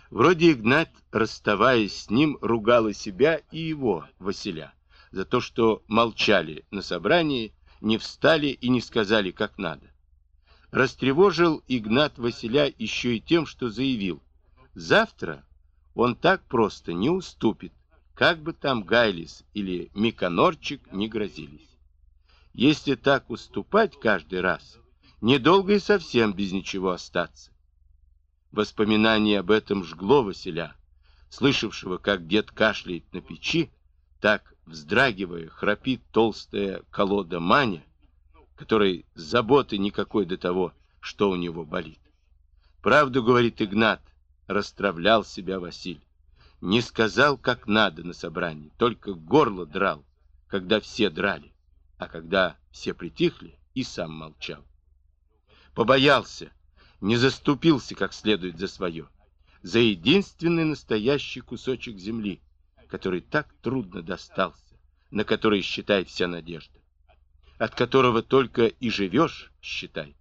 Вроде Игнат, расставаясь с ним, ругал и себя, и его, Василя, за то, что молчали на собрании, не встали и не сказали, как надо. Растревожил Игнат Василя еще и тем, что заявил: завтра он так просто не уступит, как бы там Гайлис или Миконорчик не грозились. Если так уступать каждый раз, недолго и совсем без ничего остаться. Воспоминание об этом жгло Василя, слышавшего, как дед кашляет на печи, так, вздрагивая, храпит толстая колода Маня, которой заботы никакой до того, что у него болит. Правду говорит Игнат, расстравлял себя Василь. Не сказал, как надо на собрании, только горло драл, когда все драли, а когда все притихли, и сам молчал. Побоялся, не заступился как следует за свое, за единственный настоящий кусочек земли, который так трудно достался, на который, считай, вся надежда, от которого только и живешь, считай.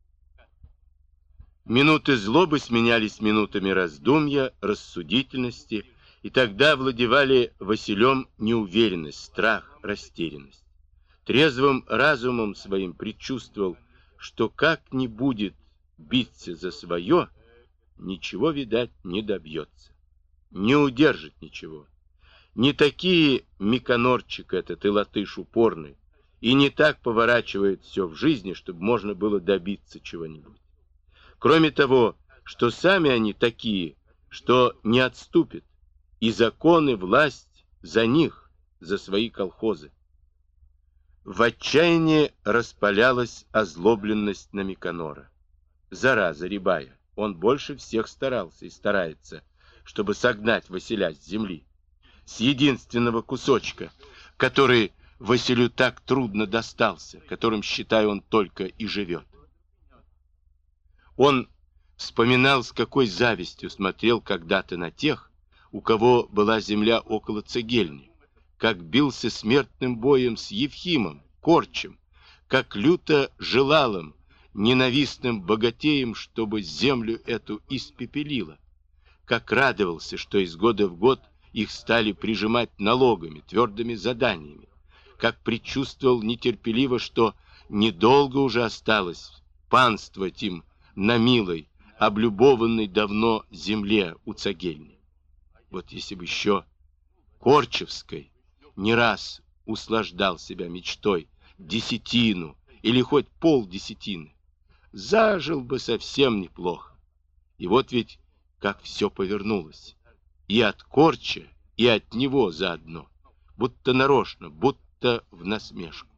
Минуты злобы сменялись минутами раздумья, рассудительности, и тогда владевали Василем неуверенность, страх, растерянность. Трезвым разумом своим предчувствовал, что как не будет биться за свое, ничего, видать, не добьется, не удержит ничего. Не такие Миконорчик этот и латыш упорный, и не так поворачивает все в жизни, чтобы можно было добиться чего-нибудь. Кроме того, что сами они такие, что не отступят, и закон и власть за них, за свои колхозы. В отчаянии распалялась озлобленность на Миконора. Зараза рябая, он больше всех старался и старается, чтобы согнать Василя с земли, с единственного кусочка, который Василю так трудно достался, которым, считай, он только и живет. Он вспоминал, с какой завистью смотрел когда-то на тех, у кого была земля около Цегельни, как бился смертным боем с Евхимом, Корчем, как люто желал им, ненавистным богатеям, чтобы землю эту испепелило, как радовался, что из года в год их стали прижимать налогами, твердыми заданиями, как предчувствовал нетерпеливо, что недолго уже осталось панствовать им на милой, облюбованной давно земле у Цегельни. Вот если бы еще Корчевской не раз услаждал себя мечтой десятину или хоть полдесятины, зажил бы совсем неплохо. И вот ведь как все повернулось. И от Корча, и от него заодно. Будто нарочно, будто в насмешку.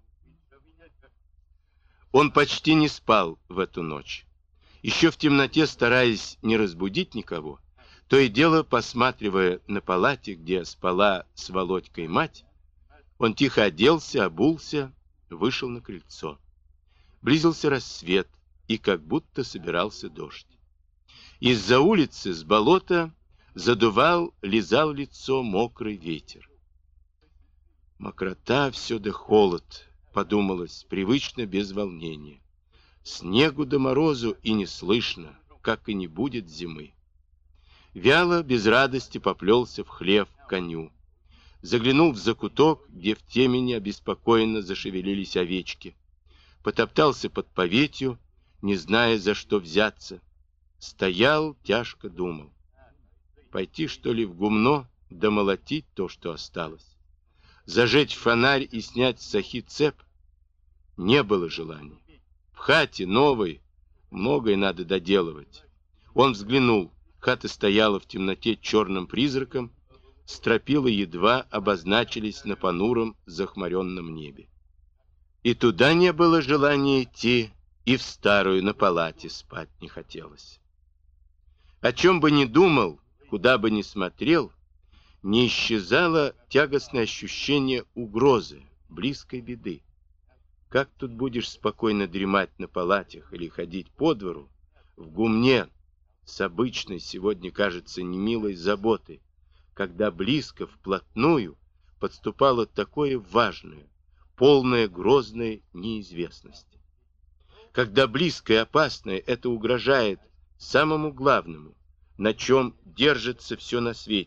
Он почти не спал в эту ночь. Еще в темноте, стараясь не разбудить никого, то и дело, посматривая на палате, где спала с Володькой мать, он тихо оделся, обулся, вышел на крыльцо. Близился рассвет, и как будто собирался дождь. Из-за улицы, с болота, задувал, лизал лицо мокрый ветер. Мокрота все да холод, подумалось, привычно без волнения. Снегу да морозу и не слышно, как и не будет зимы. Вяло, без радости поплелся в хлев к коню. Заглянул в закуток, где в темени обеспокоенно зашевелились овечки. Потоптался под поветью, не зная, за что взяться. Стоял, тяжко думал. Пойти, что ли, в гумно, да молотить то, что осталось. Зажечь фонарь и снять с сахи цеп? Не было желания. В хате новой многое надо доделывать. Он взглянул. Хата стояла в темноте черным призраком, стропила едва обозначились на понуром захмаренном небе. И туда не было желания идти, и в старую на палате спать не хотелось. О чем бы ни думал, куда бы ни смотрел, не исчезало тягостное ощущение угрозы, близкой беды. Как тут будешь спокойно дремать на палатях или ходить по двору, в гумне, с обычной сегодня, кажется, немилой заботой, когда близко, вплотную, подступало такое важное, полное грозной неизвестности. Когда близко и опасное это угрожает самому главному, на чем держится все на свете.